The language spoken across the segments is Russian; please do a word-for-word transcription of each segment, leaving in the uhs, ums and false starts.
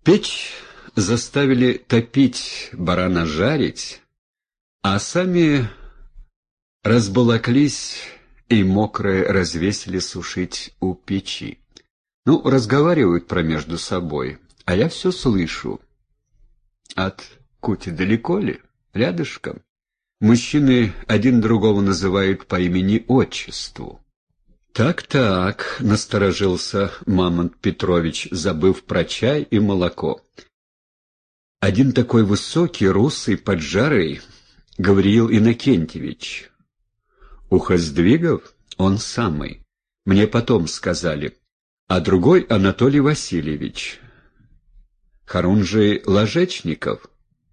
Печь заставили топить, барана жарить, а сами разбалаклись и мокрые развесили сушить у печи. Ну, разговаривают про между собой, а я все слышу. От Кути далеко ли? Рядышком. Мужчины один другого называют по имени-отчеству. «Так-так», — насторожился Мамонт Петрович, забыв про чай и молоко. «Один такой высокий, русый, поджарый, Гавриил Иннокентьевич. Ухоздвигов? Он самый. Мне потом сказали. А другой Анатолий Васильевич. Хорунжий Ложечников.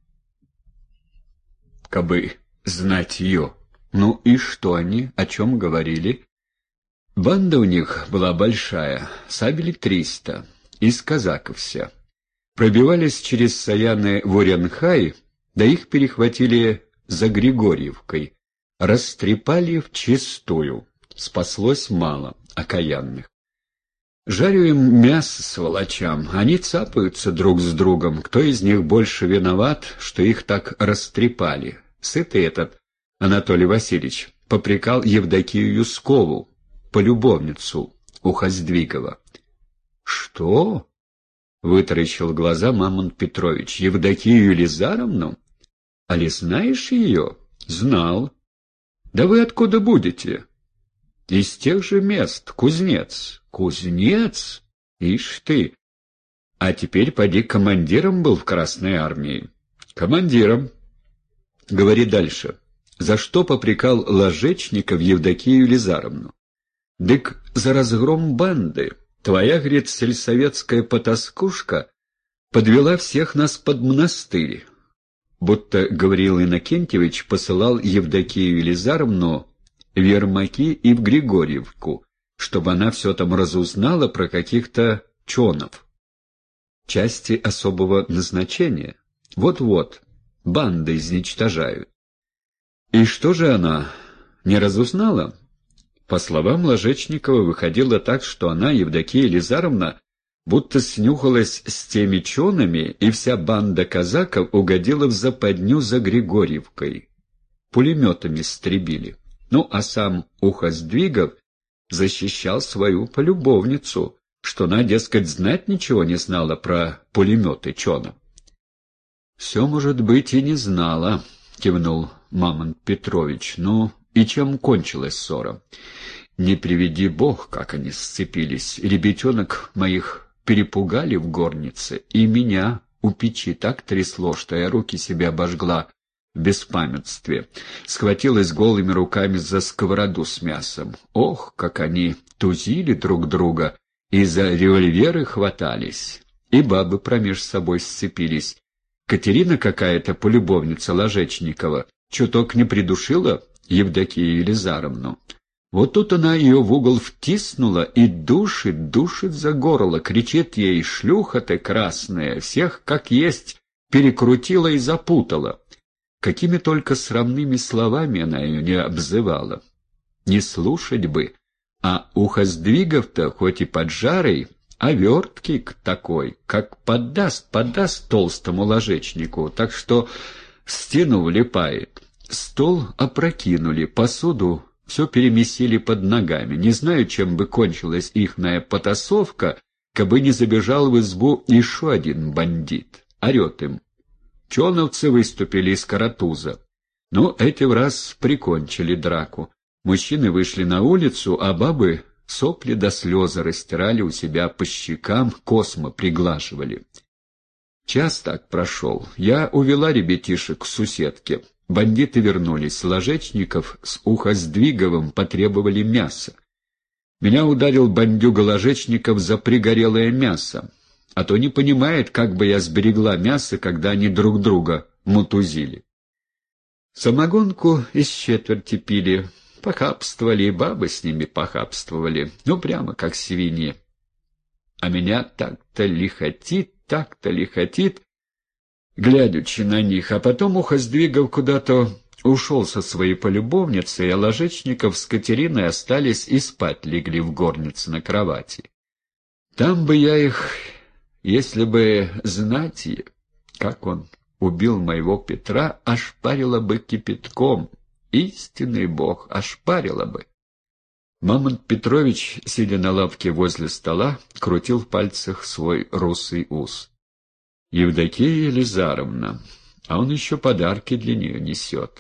Кабы знать ее. Ну и что они, о чем говорили?» Банда у них была большая, сабели триста, из казаков вся. Пробивались через Саяны в Уренхай, да их перехватили за Григорьевкой, растрепали вчистую, спаслось мало окаянных. Жарю им мясо сволочам, они цапаются друг с другом, кто из них больше виноват, что их так растрепали. Сытый этот Анатолий Васильевич попрекал Евдокию Юскову, полюбовницу Ухоздвигова. «Что?» — вытаращил глаза Мамонт Петрович. «Евдокию Елизаровну? Али знаешь ее?» «Знал». «Да вы откуда будете?» «Из тех же мест. Кузнец». «Кузнец? Ишь ты! А теперь поди командиром был в Красной армии». «Командиром». «Говори дальше. За что попрекал Ложечников Евдокию Елизаровну?» «Дык за разгром банды. Твоя, говорит, сельсоветская потаскушка подвела всех нас под монастырь». Будто Гавриил Иннокентьевич посылал Евдокию Елизаровну в Ермаки и в Григорьевку, чтобы она все там разузнала про каких-то чонов. Части особого назначения. Вот-вот, банды изничтожают. И что же она, не разузнала? По словам Ложечникова, выходило так, что она, Евдокия Елизаровна, будто снюхалась с теми чонами, и вся банда казаков угодила в западню за Григорьевкой. Пулеметами стребили. Ну, а сам Ухоздвигов защищал свою полюбовницу, что она, дескать, знать ничего не знала про пулеметы чона. «Все, может быть, и не знала», — кивнул Мамонт Петрович. «Ну, и чем кончилась ссора?» «Не приведи бог, как они сцепились. Ребятенок моих перепугали в горнице, и меня у печи так трясло, что я руки себе обожгла в беспамятстве. Схватилась голыми руками за сковороду с мясом. Ох, как они тузили друг друга и за револьверы хватались. И бабы промеж собой сцепились. Катерина какая-то, полюбовница Ложечникова, чуток не придушила Евдокию Елизаровну. Вот тут она ее в угол втиснула и душит, душит за горло, кричит ей: «Шлюха ты красная!» Всех, как есть, перекрутила и запутала. Какими только срамными словами она ее не обзывала. Не слушать бы, а Ухоздвигов-то, хоть и поджарый, а верткий такой, как поддаст, поддаст толстому ложечнику, так что в стену влипает. Стол опрокинули, посуду все перемесили под ногами. Не знаю, чем бы кончилась ихная потасовка, кабы не забежал в избу еще один бандит. Орет им: «Чоновцы выступили из Каратуза». Ну, эти в раз прикончили драку. Мужчины вышли на улицу, а бабы сопли до слезы растирали у себя по щекам, космо приглаживали. Час так прошел. Я увела ребятишек к суседке. Бандиты вернулись. Ложечников с Ухоздвиговым потребовали мяса. Меня ударил бандюга Ложечников за пригорелое мясо. А то не понимает, как бы я сберегла мясо, когда они друг друга мутузили. Самогонку из четверти пили, похабствовали, и бабы с ними похабствовали. Ну, прямо как свиньи. А меня так-то лихотит, так-то лихотит, глядячи на них, а потом Ухоздвигов куда-то ушел со своей полюбовницей, а Ложечников с Катериной остались и спать легли в горнице на кровати. Там бы я их Если бы знать, как он убил моего Петра, ошпарило бы кипятком. Истинный бог, ошпарило бы. Мамонт Петрович, сидя на лавке возле стола, крутил в пальцах свой русый ус. Евдокия Елизаровна, а он еще подарки для нее несет.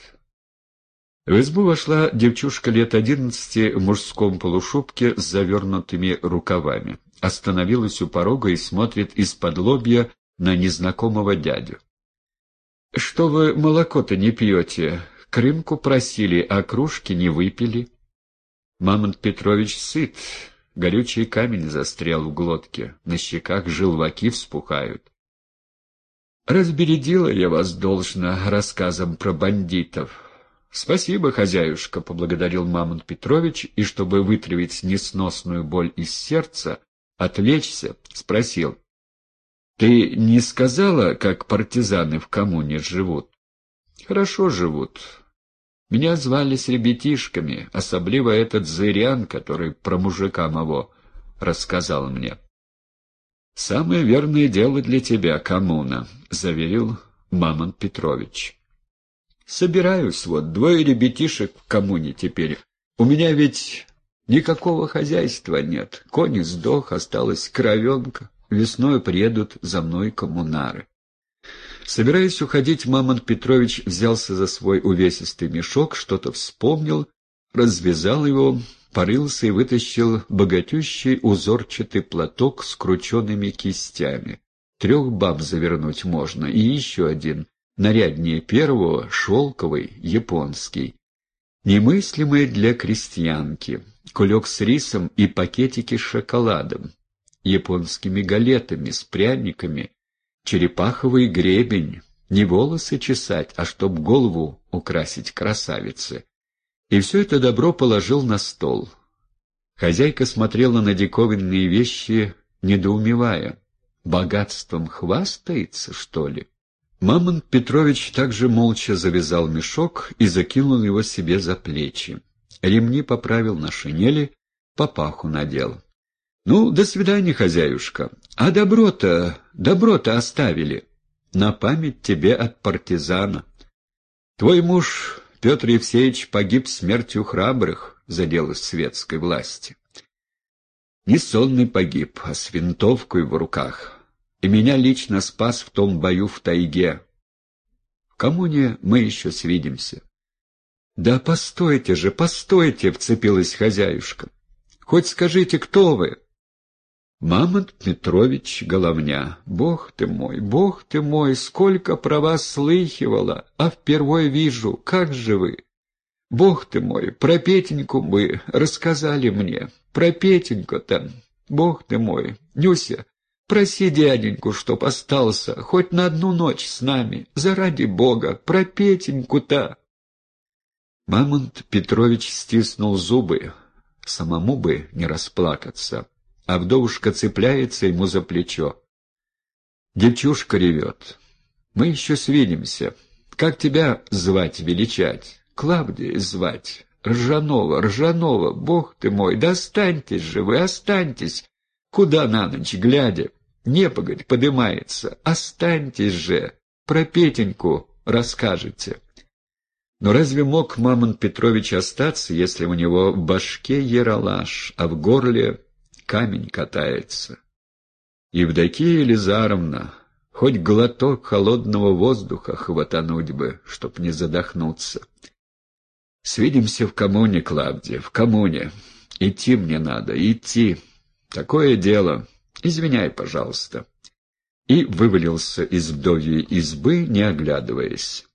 В избу вошла девчушка лет одиннадцати в мужском полушубке с завернутыми рукавами. Остановилась у порога и смотрит из-под лобья на незнакомого дядю. — Что вы молоко-то не пьете? Крынку просили, а кружки не выпили. Мамонт Петрович сыт, горючий камень застрял в глотке, на щеках желваки вспухают. — Разбередила я вас должно рассказом про бандитов. — Спасибо, хозяюшка, — поблагодарил Мамонт Петрович, и, чтобы вытравить несносную боль из сердца, отвлечься, спросил. — Ты не сказала, как партизаны в коммуне живут? — Хорошо живут. Меня звали с ребятишками, особливо этот зырян, который про мужика моего рассказал мне. — Самое верное дело для тебя, коммуна, — заверил Мамонт Петрович. — Собираюсь, вот, двое ребятишек в коммуне теперь. У меня ведь никакого хозяйства нет. Конь сдох, осталась коровенка. Весной приедут за мной коммунары. Собираясь уходить, Мамонт Петрович взялся за свой увесистый мешок, что-то вспомнил, развязал его, порылся и вытащил богатющий узорчатый платок с крученными кистями. Трех баб завернуть можно, и еще один, наряднее первого, шелковый, японский. Немыслимый для крестьянки, кулек с рисом и пакетики с шоколадом, японскими галетами, с пряниками, черепаховый гребень, не волосы чесать, а чтоб голову украсить красавице. И все это добро положил на стол. Хозяйка смотрела на диковинные вещи, недоумевая. Богатством хвастается, что ли? Мамонт Петрович также молча завязал мешок и закинул его себе за плечи. Ремни поправил на шинели, папаху надел. — Ну, до свидания, хозяюшка. А добро-то, добро-то оставили. На память тебе от партизана. Твой муж, Петр Евсеевич, погиб смертью храбрых за дело светской власти. Не сонный погиб, а с винтовкой в руках. И меня лично спас в том бою в тайге. В коммуне мы еще свидимся. — Да постойте же, постойте, — вцепилась хозяюшка. — Хоть скажите, кто вы? Мамонт Петрович Головня. Бог ты мой, бог ты мой, сколько про вас слыхивала, а впервой вижу, как же вы? Бог ты мой, про Петеньку бы рассказали мне, про Петеньку-то, бог ты мой. Нюся, проси дяденьку, чтоб остался, хоть на одну ночь с нами, заради бога, про Петеньку-то. Мамонт Петрович стиснул зубы, самому бы не расплакаться. А вдовушка цепляется ему за плечо. Девчушка ревет. Мы еще свидимся. Как тебя звать, величать? Клавдия звать. Ржанова, Ржанова, бог ты мой, да останьтесь же вы, останьтесь. Куда на ночь глядя? Непогодь подымается. Останьтесь же. Про Петеньку расскажете. Но разве мог Мамонт Петрович остаться, если у него в башке ералаш, а в горле камень катается? Евдокия Елизаровна, хоть глоток холодного воздуха хватануть бы, чтоб не задохнуться. Свидимся в коммуне, Клавдия, в коммуне. Идти мне надо, идти. Такое дело. Извиняй, пожалуйста. И вывалился из вдовьей избы, не оглядываясь.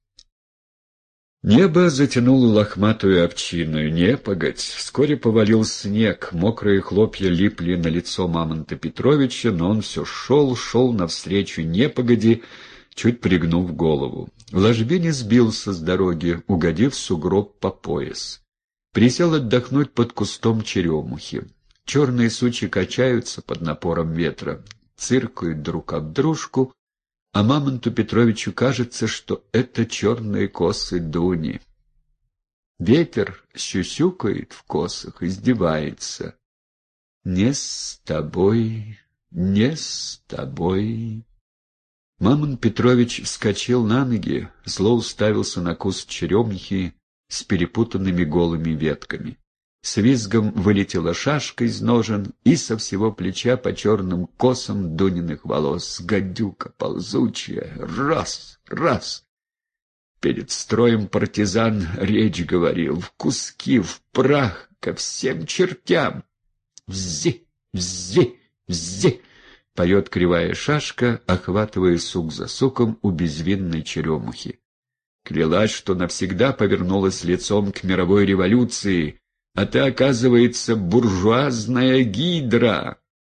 Небо затянуло лохматую овчину, непогодь. Вскоре повалил снег, мокрые хлопья липли на лицо Мамонта Петровича, но он все шел, шел навстречу непогоди, чуть пригнув голову. В ложбине сбился с дороги, угодив в сугроб по пояс. Присел отдохнуть под кустом черемухи. Черные сучьи качаются под напором ветра, циркают друг об дружку, а Мамонту Петровичу кажется, что это черные косы Дуни. Ветер сюсюкает в косах, издевается. «Не с тобой не с тобой. Мамон Петрович вскочил на ноги, зло уставился на куст черемухи с перепутанными голыми ветками. С визгом вылетела шашка из ножен, и со всего плеча по черным косам Дуниных волос гадюка ползучая. Раз, раз! Перед строем партизан речь говорил, в куски, в прах, ко всем чертям. Взи, взи, взи! Поет кривая шашка, охватывая сук за суком у безвинной черемухи. Клялась, что навсегда повернулась лицом к мировой революции, а ты, оказывается, буржуазная гидра.